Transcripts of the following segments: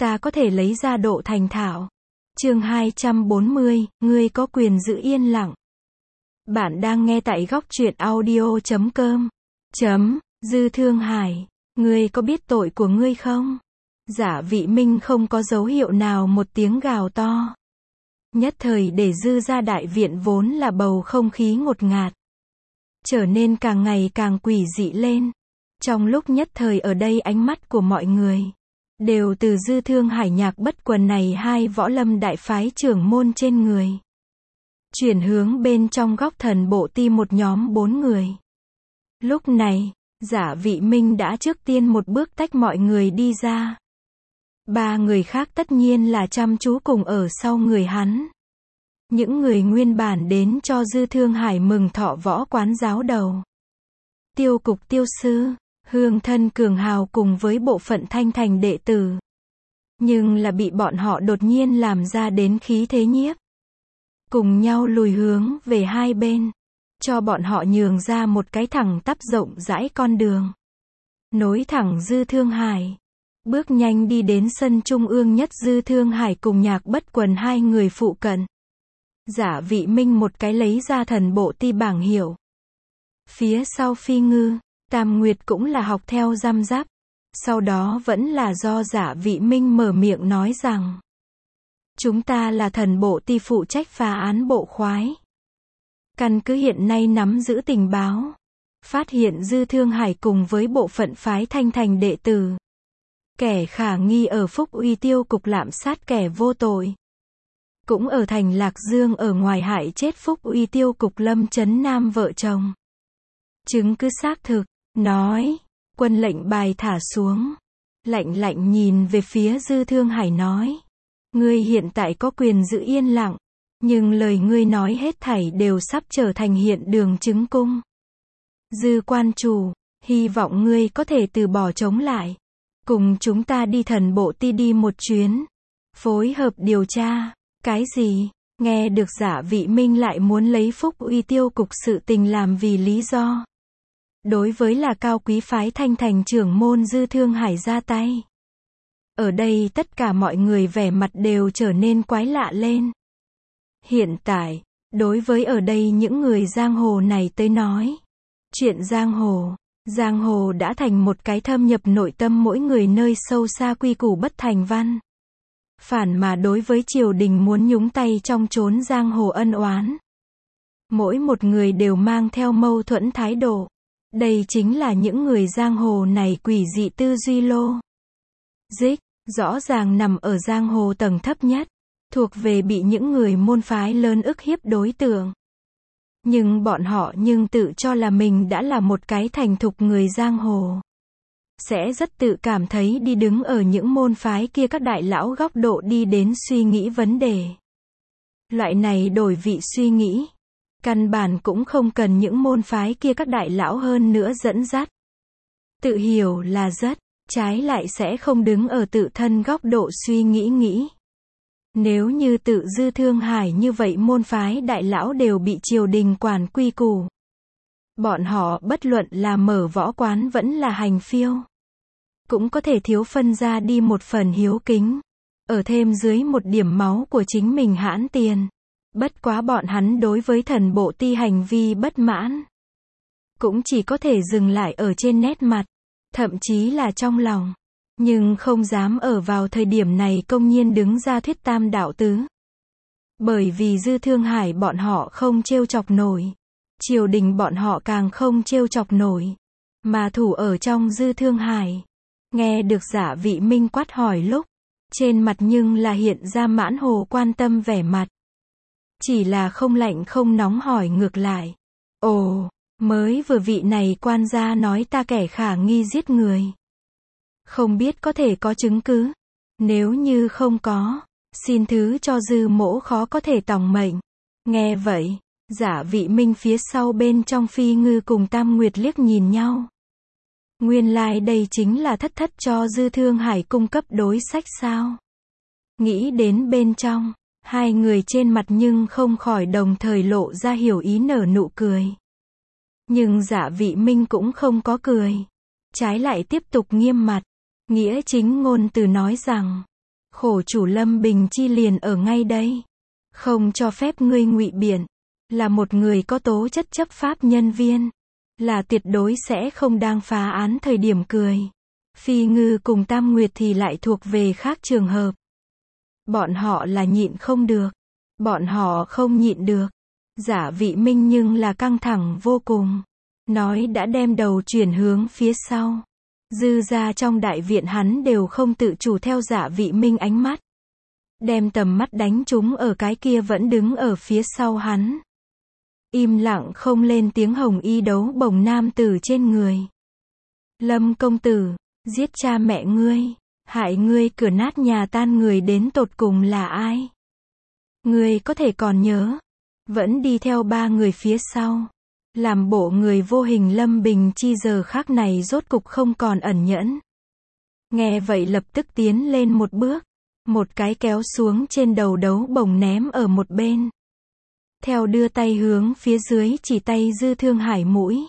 ta có thể lấy ra độ thành thạo. Chương 240, ngươi có quyền giữ yên lặng. Bạn đang nghe tại góc truyện audio.com. Dư Thương Hải, ngươi có biết tội của ngươi không? Giả Vị Minh không có dấu hiệu nào một tiếng gào to. Nhất thời để Dư gia đại viện vốn là bầu không khí ngột ngạt, trở nên càng ngày càng quỷ dị lên. Trong lúc nhất thời ở đây ánh mắt của mọi người đều từ Dư Thương Hải Nhạc Bất Quần này hai võ lâm đại phái trưởng môn trên người chuyển hướng bên trong góc thần bộ ti một nhóm 4 người. Lúc này, Giả Vị Minh đã trước tiên một bước tách mọi người đi ra. 3 người khác tất nhiên là chăm chú cùng ở sau người hắn. Những người nguyên bản đến cho Dư Thương Hải mừng thọ võ quán giáo đầu, Tiêu Cục tiêu sư, Hương Thân Cường Hào cùng với bộ phận Thanh Thành đệ tử. Nhưng là bị bọn họ đột nhiên làm ra đến khí thế nhiếp. Cùng nhau lùi hướng về hai bên, cho bọn họ nhường ra một cái thẳng tắp rộng rãi con đường, nối thẳng Dư Thương Hải. Bước nhanh đi đến sân trung ương nhất Dư Thương Hải cùng Nhạc Bất Quần hai người phụ cận. Giả Vị Minh một cái lấy ra thần bộ ti bảng hiệu. Phía sau Phi Ngư, Tam Nguyệt cũng là học theo răm rắp. Sau đó vẫn là do Giả Vị Minh mở miệng nói rằng: chúng ta là thần bộ ti phụ trách phá án bộ khoái. Căn cứ hiện nay nắm giữ tình báo, phát hiện Dư Thương Hải cùng với bộ phận phái Thanh Thành đệ tử, kẻ khả nghi ở Phúc Uy Tiêu Cục lạm sát kẻ vô tội, cũng ở thành Lạc Dương ở ngoài hại chết Phúc Uy Tiêu Cục Lâm Chấn Nam vợ chồng. Chứng cứ xác thực. Nói, quân lệnh bài thả xuống, lạnh lạnh nhìn về phía Dư Thương Hải nói: ngươi hiện tại có quyền giữ yên lặng, nhưng lời ngươi nói hết thảy đều sắp trở thành hiện đường chứng cung. Dư quan chủ, hy vọng ngươi có thể từ bỏ chống lại, cùng chúng ta đi thần bộ ti đi một chuyến, phối hợp điều tra. Cái gì? Nghe được Giả Vị Minh lại muốn lấy Phúc Uy Tiêu Cục sự tình làm vì lý do đối với là cao quý phái Thanh Thành trưởng môn Dư Thương Hải ra tay. Ở đây tất cả mọi người vẻ mặt đều trở nên quái lạ lên. Hiện tại, đối với ở đây những người giang hồ này tới nói, chuyện giang hồ đã thành một cái thâm nhập nội tâm mỗi người nơi sâu xa quy củ bất thành văn. Phản mà đối với triều đình muốn nhúng tay trong chốn giang hồ ân oán, mỗi một người đều mang theo mâu thuẫn thái độ. Đây chính là những người giang hồ này quỷ dị tư duy logic, rõ ràng nằm ở giang hồ tầng thấp nhất, thuộc về bị những người môn phái lớn ức hiếp đối tượng. Nhưng bọn họ tự cho là mình đã là một cái thành thục người giang hồ, sẽ rất tự cảm thấy đi đứng ở những môn phái kia các đại lão góc độ đi đến suy nghĩ vấn đề. Loại này đổi vị suy nghĩ, căn bản cũng không cần những môn phái kia các đại lão hơn nữa dẫn dắt. Tự hiểu là rất, trái lại sẽ không đứng ở tự thân góc độ suy nghĩ. Nếu như tự Dư Thương Hải như vậy môn phái đại lão đều bị triều đình quản quy củ, bọn họ bất luận là mở võ quán vẫn là hành phiêu, cũng có thể thiếu phân ra đi một phần hiếu kính, ở thêm dưới một điểm máu của chính mình hãn tiền. Bất quá bọn hắn đối với thần bộ ti hành vi bất mãn, cũng chỉ có thể dừng lại ở trên nét mặt, thậm chí là trong lòng, nhưng không dám ở vào thời điểm này công nhiên đứng ra thuyết tam đạo tứ. Bởi vì Dư Thương Hải bọn họ không trêu chọc nổi, triều đình bọn họ càng không trêu chọc nổi, mà thủ ở trong Dư Thương Hải. Nghe được Giả Vị Minh quát hỏi lúc, trên mặt nhưng là hiện ra mãn hồ quan tâm vẻ mặt. Chỉ là không lạnh không nóng hỏi ngược lại: ồ, mới vừa vị này quan gia nói ta kẻ khả nghi giết người, không biết có thể có chứng cứ? Nếu như không có, xin thứ cho Dư mỗ khó có thể tòng mệnh. Nghe vậy, Giả Vị Minh phía sau bên trong Phi Ngư cùng Tam Nguyệt liếc nhìn nhau. Nguyên lai đây chính là thất cho Dư Thương Hải cung cấp đối sách sao? Nghĩ đến bên trong, hai người trên mặt nhưng không khỏi đồng thời lộ ra hiểu ý nở nụ cười. Nhưng Giả Vị Minh cũng không có cười, trái lại tiếp tục nghiêm mặt, nghĩa chính ngôn từ nói rằng: Khổ chủ Lâm Bình Chi liền ở ngay đây. Không cho phép ngươi ngụy biện. Là một người có tố chất chấp pháp nhân viên. Là tuyệt đối sẽ không đang phá án thời điểm cười. Phi Ngư cùng Tam Nguyệt thì lại thuộc về khác trường hợp. Bọn họ là nhịn không được. Bọn họ không nhịn được. Giả Vị Minh nhưng là căng thẳng vô cùng. Nói đã đem đầu chuyển hướng phía sau. Dư ra trong đại viện hắn đều không tự chủ theo Giả Vị Minh ánh mắt. Đem tầm mắt đánh trúng ở cái kia vẫn đứng ở phía sau hắn. Im lặng không lên tiếng hồng y đấu bồng nam tử trên người. Lâm công tử, giết cha mẹ ngươi, hại ngươi cửa nát nhà tan người đến tột cùng là ai? Ngươi có thể còn nhớ, vẫn đi theo ba người phía sau. Làm bộ người vô hình Lâm Bình Chi giờ khắc này rốt cục không còn ẩn nhẫn. Nghe vậy lập tức tiến lên một bước. Một cái kéo xuống trên đầu đấu bồng ném ở một bên. Theo đưa tay hướng phía dưới chỉ tay Dư Thương Hải mũi.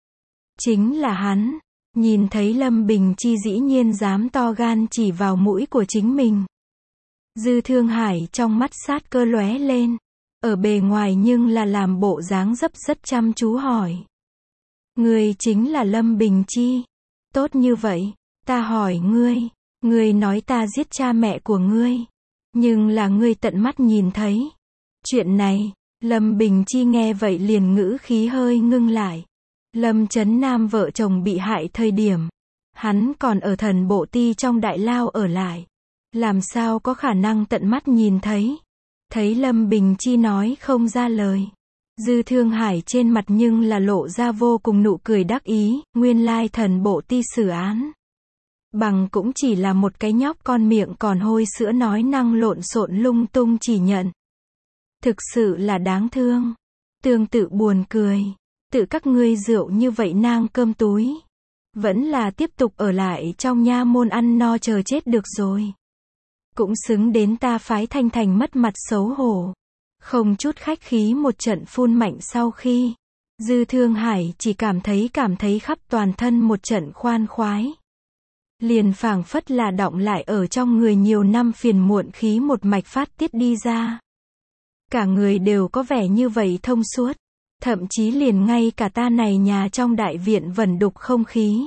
Chính là hắn. Nhìn thấy Lâm Bình Chi dĩ nhiên dám to gan chỉ vào mũi của chính mình. Dư Thương Hải trong mắt sát cơ lóe lên. Ở bề ngoài nhưng là làm bộ dáng dấp rất chăm chú hỏi. Ngươi chính là Lâm Bình Chi. Tốt như vậy, ta hỏi ngươi. Ngươi nói ta giết cha mẹ của ngươi. Nhưng là ngươi tận mắt nhìn thấy. Chuyện này, Lâm Bình Chi nghe vậy liền ngữ khí hơi ngưng lại. Lâm Chấn Nam vợ chồng bị hại thời điểm. Hắn còn ở Thần Bộ Ti trong đại lao ở lại. Làm sao có khả năng tận mắt nhìn thấy. Thấy Lâm Bình Chi nói không ra lời. Dư Thương Hải trên mặt nhưng là lộ ra vô cùng nụ cười đắc ý. Nguyên lai Thần Bộ Ti xử án. Bằng cũng chỉ là một cái nhóc con miệng còn hôi sữa nói năng lộn xộn lung tung chỉ nhận. Thực sự là đáng thương. Tương tự buồn cười. Tự các ngươi rượu như vậy nang cơm túi. Vẫn là tiếp tục ở lại trong nha môn ăn no chờ chết được rồi. Cũng xứng đến ta phái Thanh Thành mất mặt xấu hổ. Không chút khách khí một trận phun mạnh sau khi. Dư Thương Hải chỉ cảm thấy khắp toàn thân một trận khoan khoái. Liền phảng phất là đọng lại ở trong người nhiều năm phiền muộn khí một mạch phát tiết đi ra. Cả người đều có vẻ như vậy thông suốt. Thậm chí liền ngay cả ta này nhà trong đại viện vẩn đục không khí.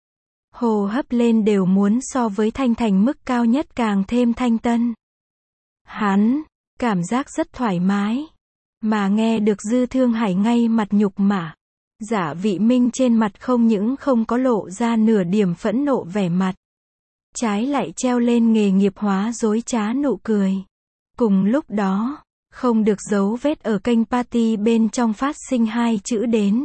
Hô hấp lên đều muốn so với Thanh Thành mức cao nhất càng thêm thanh tân. Hắn, cảm giác rất thoải mái. Mà nghe được Dư Thương Hải ngay mặt nhục mạ. Giả Vị Minh trên mặt không những không có lộ ra nửa điểm phẫn nộ vẻ mặt. Trái lại treo lên nghề nghiệp hóa dối trá nụ cười. Cùng lúc đó, không được giấu vết ở kênh party bên trong phát sinh hai chữ đến.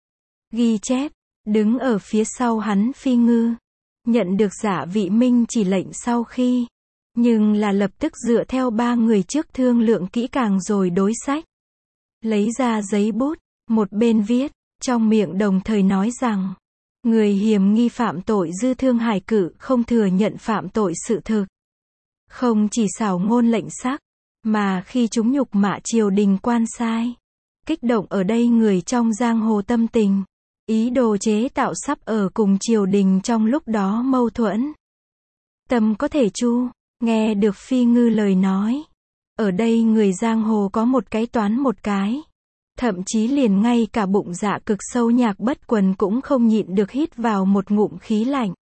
Ghi chép, đứng ở phía sau hắn Phi Ngư. Nhận được Giả Vị Minh chỉ lệnh sau khi. Nhưng là lập tức dựa theo ba người trước thương lượng kỹ càng rồi đối sách. Lấy ra giấy bút, một bên viết. Trong miệng đồng thời nói rằng, người hiểm nghi phạm tội Dư Thương Hải cự không thừa nhận phạm tội sự thực. Không chỉ xảo ngôn lệnh sắc, mà khi chúng nhục mạ triều đình quan sai. Kích động ở đây người trong giang hồ tâm tình. Ý đồ chế tạo sắp ở cùng triều đình trong lúc đó mâu thuẫn. Tâm có thể chu, nghe được Phi Ngư lời nói. Ở đây người giang hồ có một cái toán một cái. Thậm chí liền ngay cả bụng dạ cực sâu Nhạc Bất Quần cũng không nhịn được hít vào một ngụm khí lạnh.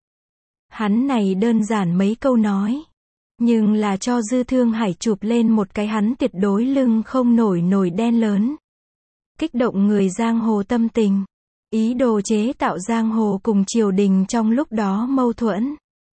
Hắn này đơn giản mấy câu nói. Nhưng là cho Dư Thương Hải chụp lên một cái hắn tuyệt đối lưng không nổi nổi đen lớn. Kích động người giang hồ tâm tình. Ý đồ chế tạo giang hồ cùng triều đình trong lúc đó mâu thuẫn.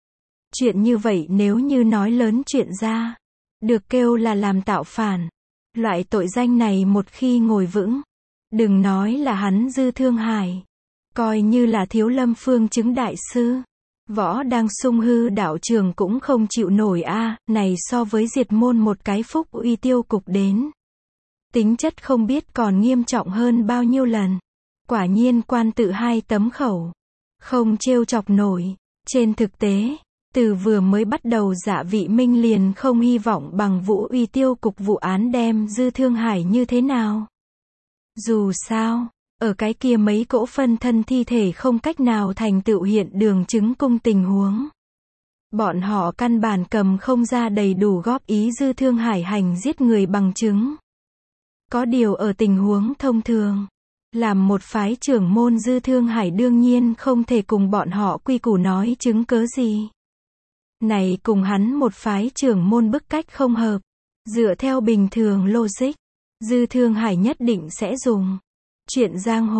Chuyện như vậy nếu như nói lớn chuyện ra. Được kêu là làm tạo phản. Loại tội danh này một khi ngồi vững, đừng nói là hắn Dư Thương Hải, coi như là Thiếu Lâm Phương chứng đại sư, Võ Đang Sung hư đạo trường cũng không chịu nổi a, này so với diệt môn một cái Phúc Uy tiêu cục đến. Tính chất không biết còn nghiêm trọng hơn bao nhiêu lần. Quả nhiên quan tự hai tấm khẩu, không trêu chọc nổi. Trên thực tế, từ vừa mới bắt đầu Giả Vị Minh liền không hy vọng bằng Vũ Uy tiêu cục vụ án đem Dư Thương Hải như thế nào. Dù sao, ở cái kia mấy cỗ phân thân thi thể không cách nào thành tựu hiện đường chứng cung tình huống. Bọn họ căn bản cầm không ra đầy đủ góp ý Dư Thương Hải hành giết người bằng chứng. Có điều ở tình huống thông thường, làm một phái trưởng môn Dư Thương Hải đương nhiên không thể cùng bọn họ quy củ nói chứng cớ gì. Này cùng hắn một phái trưởng môn bức cách không hợp. Dựa theo bình thường logic, Dư Thương Hải nhất định sẽ dùng chuyện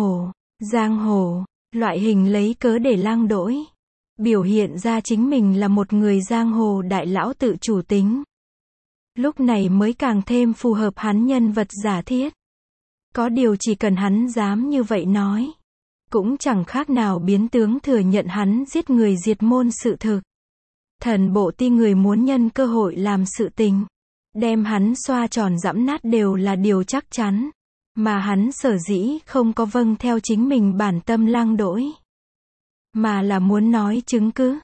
giang hồ, loại hình lấy cớ để lang đỗi. Biểu hiện ra chính mình là một người giang hồ đại lão tự chủ tính. Lúc này mới càng thêm phù hợp hắn nhân vật giả thiết. Có điều chỉ cần hắn dám như vậy nói, cũng chẳng khác nào biến tướng thừa nhận hắn giết người diệt môn sự thực. Thần bộ ti người muốn nhân cơ hội làm sự tình, đem hắn xoa tròn giẫm nát đều là điều chắc chắn. Mà hắn sở dĩ không có vâng theo chính mình bản tâm lang đỗi, mà là muốn nói chứng cứ.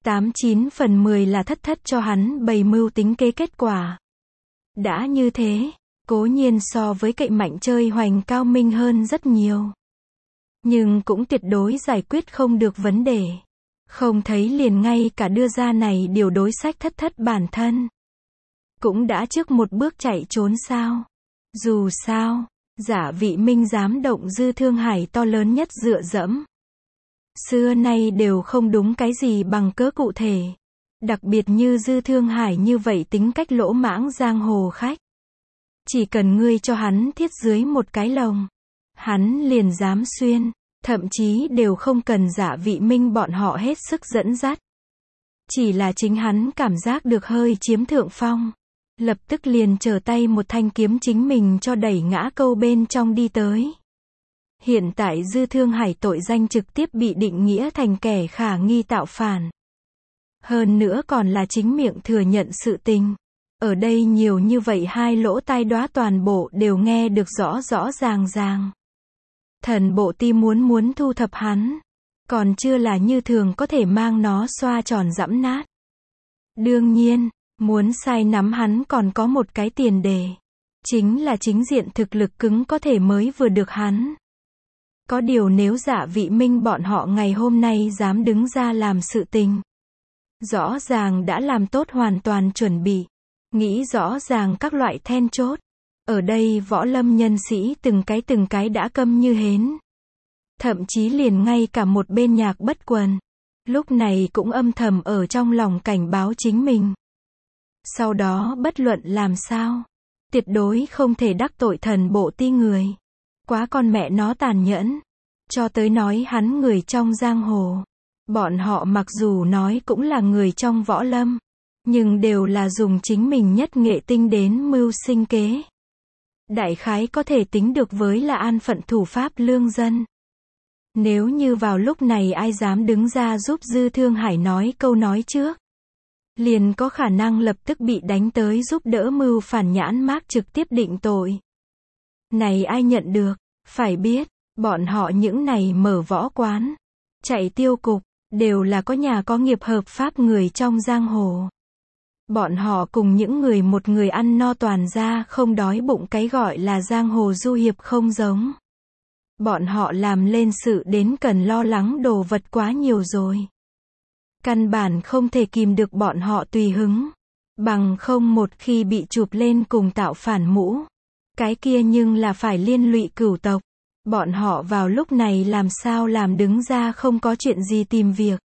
89 phần 10 là thất cho hắn bày mưu tính kế kết quả. Đã như thế, cố nhiên so với cậy mạnh chơi hoành cao minh hơn rất nhiều. Nhưng cũng tuyệt đối giải quyết không được vấn đề. Không thấy liền ngay cả đưa ra này điều đối sách thất bản thân. Cũng đã trước một bước chạy trốn sao. Dù sao, Giả Vị Minh dám động Dư Thương Hải to lớn nhất dựa dẫm. Xưa nay đều không đúng cái gì bằng cớ cụ thể. Đặc biệt như Dư Thương Hải như vậy tính cách lỗ mãng giang hồ khách. Chỉ cần ngươi cho hắn thiết dưới một cái lồng, hắn liền dám xuyên, thậm chí đều không cần Giả Vị Minh bọn họ hết sức dẫn dắt. Chỉ là chính hắn cảm giác được hơi chiếm thượng phong, lập tức liền trở tay một thanh kiếm chính mình cho đẩy ngã câu bên trong đi tới. Hiện tại Dư Thương Hải tội danh trực tiếp bị định nghĩa thành kẻ khả nghi tạo phản. Hơn nữa còn là chính miệng thừa nhận sự tình. Ở đây nhiều như vậy hai lỗ tai đoá toàn bộ đều nghe được rõ ràng. Thần bộ ti muốn thu thập hắn, còn chưa là như thường có thể mang nó xoa tròn giẫm nát. Đương nhiên, muốn sai nắm hắn còn có một cái tiền đề. Chính là chính diện thực lực cứng có thể mới vừa được hắn. Có điều nếu Giả Vị Minh bọn họ ngày hôm nay dám đứng ra làm sự tình, rõ ràng đã làm tốt hoàn toàn chuẩn bị, nghĩ rõ ràng các loại then chốt. Ở đây võ lâm nhân sĩ từng cái đã câm như hến. Thậm chí liền ngay cả một bên Nhạc Bất Quần, lúc này cũng âm thầm ở trong lòng cảnh báo chính mình. Sau đó bất luận làm sao, tuyệt đối không thể đắc tội thần bộ ti người. Quá con mẹ nó tàn nhẫn. Cho tới nói hắn người trong giang hồ. Bọn họ mặc dù nói cũng là người trong võ lâm, nhưng đều là dùng chính mình nhất nghệ tinh đến mưu sinh kế. Đại khái có thể tính được với là an phận thủ pháp lương dân. Nếu như vào lúc này ai dám đứng ra giúp Dư Thương Hải nói câu nói trước, liền có khả năng lập tức bị đánh tới giúp đỡ mưu phản nhãn mác trực tiếp định tội. Này ai nhận được, phải biết, bọn họ những này mở võ quán, chạy tiêu cục, đều là có nhà có nghiệp hợp pháp người trong giang hồ. Bọn họ cùng những người một người ăn no toàn ra không đói bụng cái gọi là giang hồ du hiệp không giống. Bọn họ làm lên sự đến cần lo lắng đồ vật quá nhiều rồi. Căn bản không thể kìm được bọn họ tùy hứng. Bằng không một khi bị chụp lên cùng tạo phản mũ, cái kia nhưng là phải liên lụy cửu tộc. Bọn họ vào lúc này làm sao làm đứng ra không có chuyện gì tìm việc.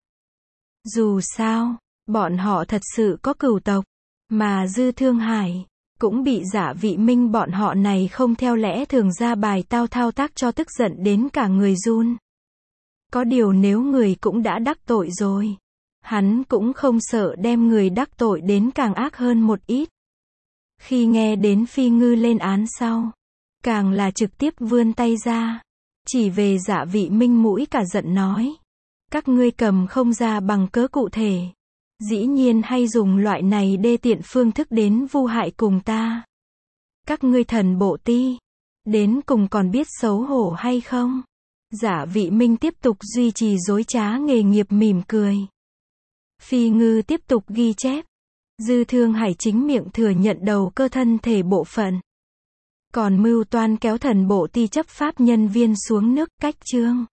Dù sao, bọn họ thật sự có cửu tộc, mà Dư Thương Hải cũng bị Giả Vị Minh bọn họ này không theo lẽ thường ra bài thao tác cho tức giận đến cả người run. Có điều nếu người cũng đã đắc tội rồi, hắn cũng không sợ đem người đắc tội đến càng ác hơn một ít. Khi nghe đến Phi Ngư lên án sau, càng là trực tiếp vươn tay ra, chỉ về Giả Vị Minh mũi cả giận nói. Các ngươi cầm không ra bằng cớ cụ thể. Dĩ nhiên hay dùng loại này đê tiện phương thức đến vu hại cùng ta. Các ngươi thần bộ ti, đến cùng còn biết xấu hổ hay không? Giả Vị Minh tiếp tục duy trì dối trá nghề nghiệp mỉm cười. Phi Ngư tiếp tục ghi chép. Dư Thương Hải chính miệng thừa nhận đầu cơ thân thể bộ phận. Còn mưu toan kéo thần bộ ti chấp pháp nhân viên xuống nước cách chương.